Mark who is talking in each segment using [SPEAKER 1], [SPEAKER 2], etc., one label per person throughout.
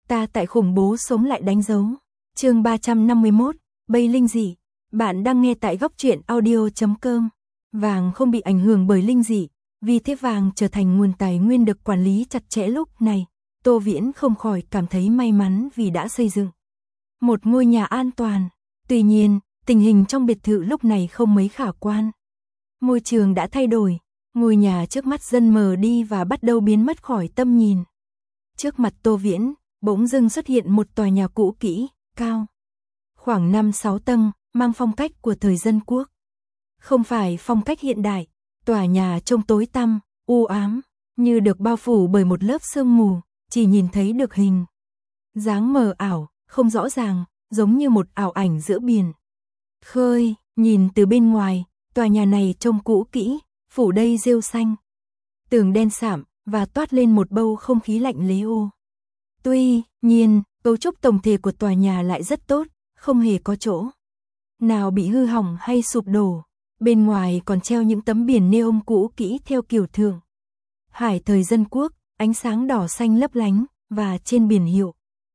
[SPEAKER 1] ta tại khủng bố sống lại đánh dấu. Chương 351, Bây linh dị. Bạn đang nghe tại góc truyện audio.com. Vàng không bị ảnh hưởng bởi linh dị, vì thế vàng trở thành nguồn tài nguyên được quản lý chặt chẽ lúc này. Tô Viễn không khỏi cảm thấy may mắn vì đã xây dựng một ngôi nhà an toàn. Tuy nhiên, tình hình trong biệt thự lúc này không mấy khả quan. Môi trường đã thay đổi, ngôi nhà trước mắt dần mờ đi và bắt đầu biến mất khỏi tầm nhìn. Trước mặt Tô Viễn, bỗng dưng xuất hiện một tòa nhà cũ kỹ, cao khoảng 5-6 tầng, mang phong cách của thời dân quốc. Không phải phong cách hiện đại, tòa nhà trông tối tăm, u ám, như được bao phủ bởi một lớp sương mù, chỉ nhìn thấy được hình dáng mờ ảo, không rõ ràng, giống như một ảo ảnh giữa biển khơi. Nhìn từ bên ngoài, tòa nhà này trông cũ kỹ, phủ đầy rêu xanh, tường đen sạm và toát lên một bầu không khí lạnh lẽo. Tuy nhiên, cấu trúc tổng thể của tòa nhà lại rất tốt, không hề có chỗ nào bị hư hỏng hay sụp đổ. Bên ngoài còn treo những tấm biển neon cũ kỹ theo kiểu Thượng Hải thời dân quốc, ánh sáng đỏ xanh lấp lánh, và trên biển hiệu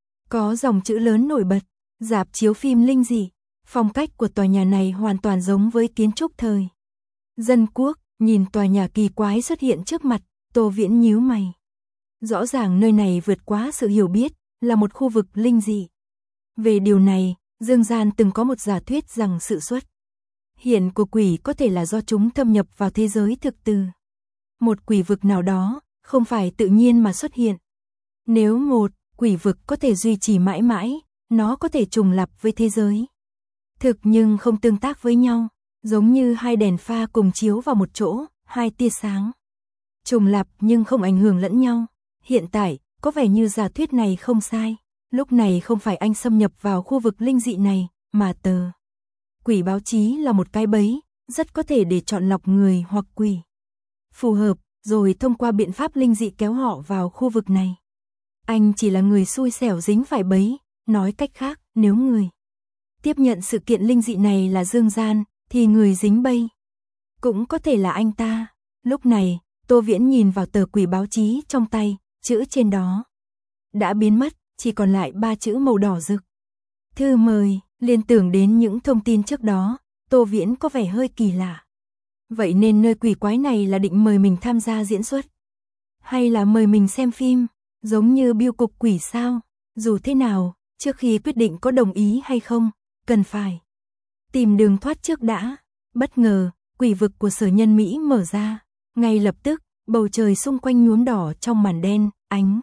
[SPEAKER 1] có dòng chữ lớn nổi bật: rạp chiếu phim linh dị. Phong cách của tòa nhà này hoàn toàn giống với kiến trúc thời dân quốc. Nhìn tòa nhà kỳ quái xuất hiện trước mặt, Tô Viễn nhíu mày. Rõ ràng nơi này vượt quá sự hiểu biết, là một khu vực linh dị. Về điều này, dương gian từng có một giả thuyết rằng sự xuất hiện của quỷ có thể là do chúng thâm nhập vào thế giới thực từ một quỷ vực nào đó, không phải tự nhiên mà xuất hiện. Nếu một quỷ vực có thể duy trì mãi mãi, nó có thể trùng lặp với thế giới thực nhưng không tương tác với nhau, giống như hai đèn pha cùng chiếu vào một chỗ, hai tia sáng trùng lặp nhưng không ảnh hưởng lẫn nhau. Hiện tại, có vẻ như giả thuyết này không sai. Lúc này không phải anh xâm nhập vào khu vực linh dị này, mà tờ quỷ báo chí là một cái bẫy, rất có thể để chọn lọc người hoặc quỷ phù hợp, rồi thông qua biện pháp linh dị kéo họ vào khu vực này. Anh chỉ là người xui xẻo dính phải bẫy. Nói cách khác, nếu người tiếp nhận sự kiện linh dị này là dương gian, thì người dính bẫy cũng có thể là anh ta. Lúc này, Tô Viễn nhìn vào tờ quỷ báo chí trong tay, chữ trên đó đã biến mất, chỉ còn lại 3 chữ màu đỏ rực: thư mời. Liên tưởng đến những thông tin trước đó, Tô Viễn có vẻ hơi kỳ lạ. Vậy nên nơi quỷ quái này là định mời mình tham gia diễn xuất, hay là mời mình xem phim, giống như biêu cục quỷ sao? Dù thế nào, trước khi quyết định có đồng ý hay không, cần phải tìm đường thoát trước đã. Bất ngờ, quỷ vực của Sở Nhân Mỹ mở ra. Ngay lập tức, bầu trời xung quanh nhuốm đỏ trong màn đen, ánh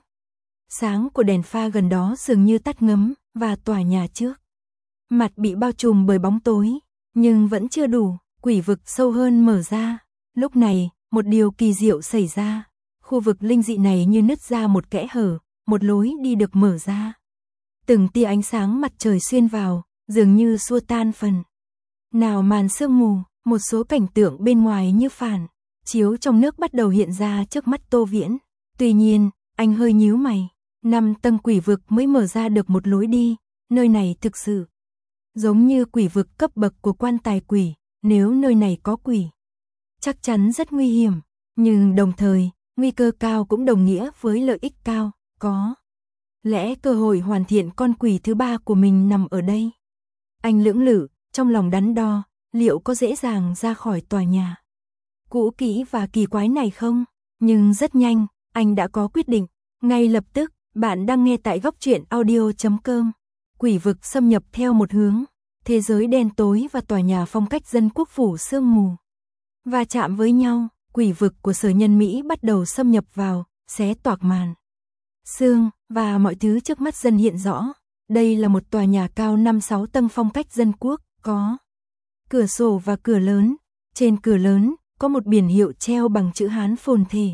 [SPEAKER 1] sáng của đèn pha gần đó dường như tắt ngấm, và tòa nhà trước mặt bị bao trùm bởi bóng tối. Nhưng vẫn chưa đủ, quỷ vực sâu hơn mở ra. Lúc này, một điều kỳ diệu xảy ra. Khu vực linh dị này như nứt ra một kẽ hở, một lối đi được mở ra. Từng tia ánh sáng mặt trời xuyên vào, dường như xua tan phần nào màn sương mù. Một số cảnh tượng bên ngoài như phản chiếu trong nước bắt đầu hiện ra trước mắt Tô Viễn. Tuy nhiên, anh hơi nhíu mày. 5 tầng quỷ vực mới mở ra được một lối đi. Nơi này thực sự giống như quỷ vực cấp bậc của quan tài quỷ. Nếu nơi này có quỷ, chắc chắn rất nguy hiểm. Nhưng đồng thời, nguy cơ cao cũng đồng nghĩa với lợi ích cao. Có lẽ cơ hội hoàn thiện con quỷ thứ 3 của mình nằm ở đây. Anh lưỡng lự, trong lòng đắn đo, liệu có dễ dàng ra khỏi tòa nhà cũ kỹ và kỳ quái này không? Nhưng rất nhanh, anh đã có quyết định. Ngay lập tức, bạn đang nghe tại góc truyện audio.com. Quỷ vực xâm nhập theo một hướng. Thế giới đen tối và tòa nhà phong cách dân quốc phủ sương mù va chạm với nhau. Quỷ vực của Sở Nhân Mỹ bắt đầu xâm nhập vào, xé toạc màn sương, và mọi thứ trước mắt dần hiện rõ. Đây là một tòa nhà cao 5-6 tầng phong cách dân quốc, có cửa sổ và cửa lớn. Trên cửa lớn, có một biển hiệu treo bằng chữ Hán phồn thể: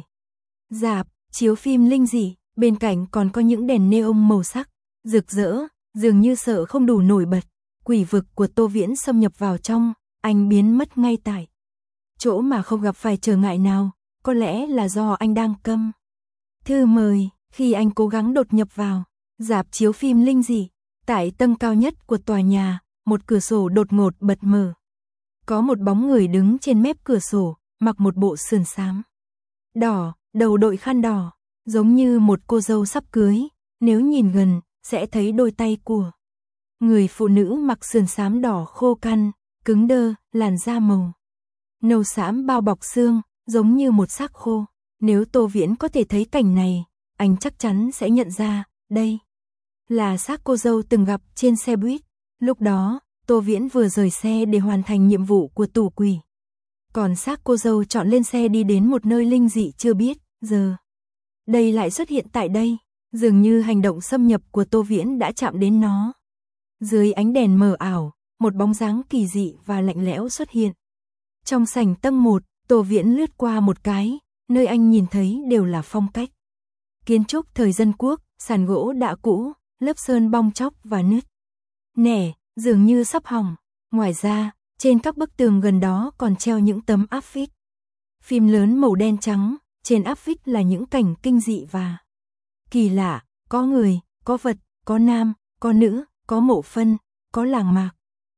[SPEAKER 1] rạp chiếu phim linh dị. Bên cạnh còn có những đèn neon màu sắc rực rỡ, dường như sợ không đủ nổi bật. Quỷ vực của Tô Viễn xâm nhập vào trong, anh biến mất ngay tại chỗ mà không gặp phải trở ngại nào. Có lẽ là do anh đang câm thư mời. Khi anh cố gắng đột nhập vào rạp chiếu phim linh dị, tại tầng cao nhất của tòa nhà, một cửa sổ đột ngột bật mở. Có một bóng người đứng trên mép cửa sổ, mặc một bộ sườn xám đỏ, đầu đội khăn đỏ, giống như một cô dâu sắp cưới. nếu nhìn gần, sẽ thấy đôi tay của người phụ nữ mặc sườn xám đỏ khô căn, cứng đơ, làn da màu nâu xám bao bọc xương, giống như một xác khô. Nếu Tô Viễn có thể thấy cảnh này, anh chắc chắn sẽ nhận ra, đây là xác cô dâu từng gặp trên xe buýt. Lúc đó, Tô Viễn vừa rời xe để hoàn thành nhiệm vụ của tù quỷ. Còn xác cô dâu chọn lên xe đi đến một nơi linh dị chưa biết, giờ đây lại xuất hiện tại đây, dường như hành động xâm nhập của Tô Viễn đã chạm đến nó. Dưới ánh đèn mờ ảo, một bóng dáng kỳ dị và lạnh lẽo xuất hiện. Trong sảnh tầng 1, Tô Viễn lướt qua một cái, nơi anh nhìn thấy đều là phong cách kiến trúc thời dân quốc, sàn gỗ đã cũ, lớp sơn bong tróc và nứt nẻ, dường như sắp hỏng. Ngoài ra, trên các bức tường gần đó còn treo những tấm áp phích phim lớn màu đen trắng, trên áp phích là những cảnh kinh dị và kỳ lạ, có người, có vật, có nam, có nữ, có mộ phân, có làng mạc,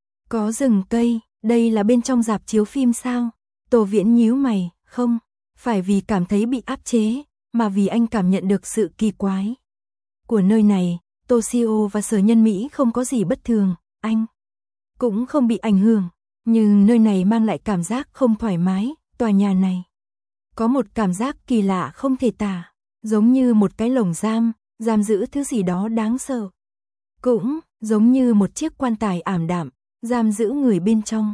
[SPEAKER 1] có rừng cây. Đây là bên trong rạp chiếu phim sao? Tô Viễn nhíu mày, không, phải vì cảm thấy bị áp chế, mà vì anh cảm nhận được sự kỳ quái của nơi này. Toshio và Sở Nhân Mỹ không có gì bất thường, anh cũng không bị ảnh hưởng, nhưng nơi này mang lại cảm giác không thoải mái. Tòa nhà này có một cảm giác kỳ lạ không thể tả, giống như một cái lồng giam, giam giữ thứ gì đó đáng sợ. Cũng giống như một chiếc quan tài ảm đạm, giam giữ người bên trong,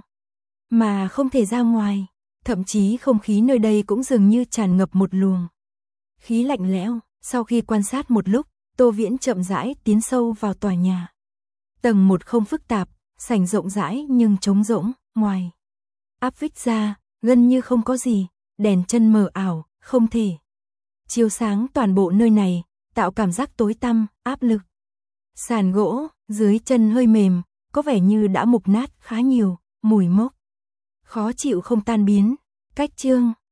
[SPEAKER 1] mà không thể ra ngoài. Thậm chí không khí nơi đây cũng dường như tràn ngập một luồng khí lạnh lẽo. Sau khi quan sát một lúc, Tô Viễn chậm rãi tiến sâu vào tòa nhà. Tầng 1 không phức tạp, sảnh rộng rãi nhưng trống rỗng, ngoài áp phích ra, gần như không có gì, đèn chân mờ ảo, không thể chiếu sáng toàn bộ nơi này, tạo cảm giác tối tăm, áp lực. Sàn gỗ dưới chân hơi mềm, có vẻ như đã mục nát khá nhiều, mùi mốc khó chịu không tan biến. Cách chương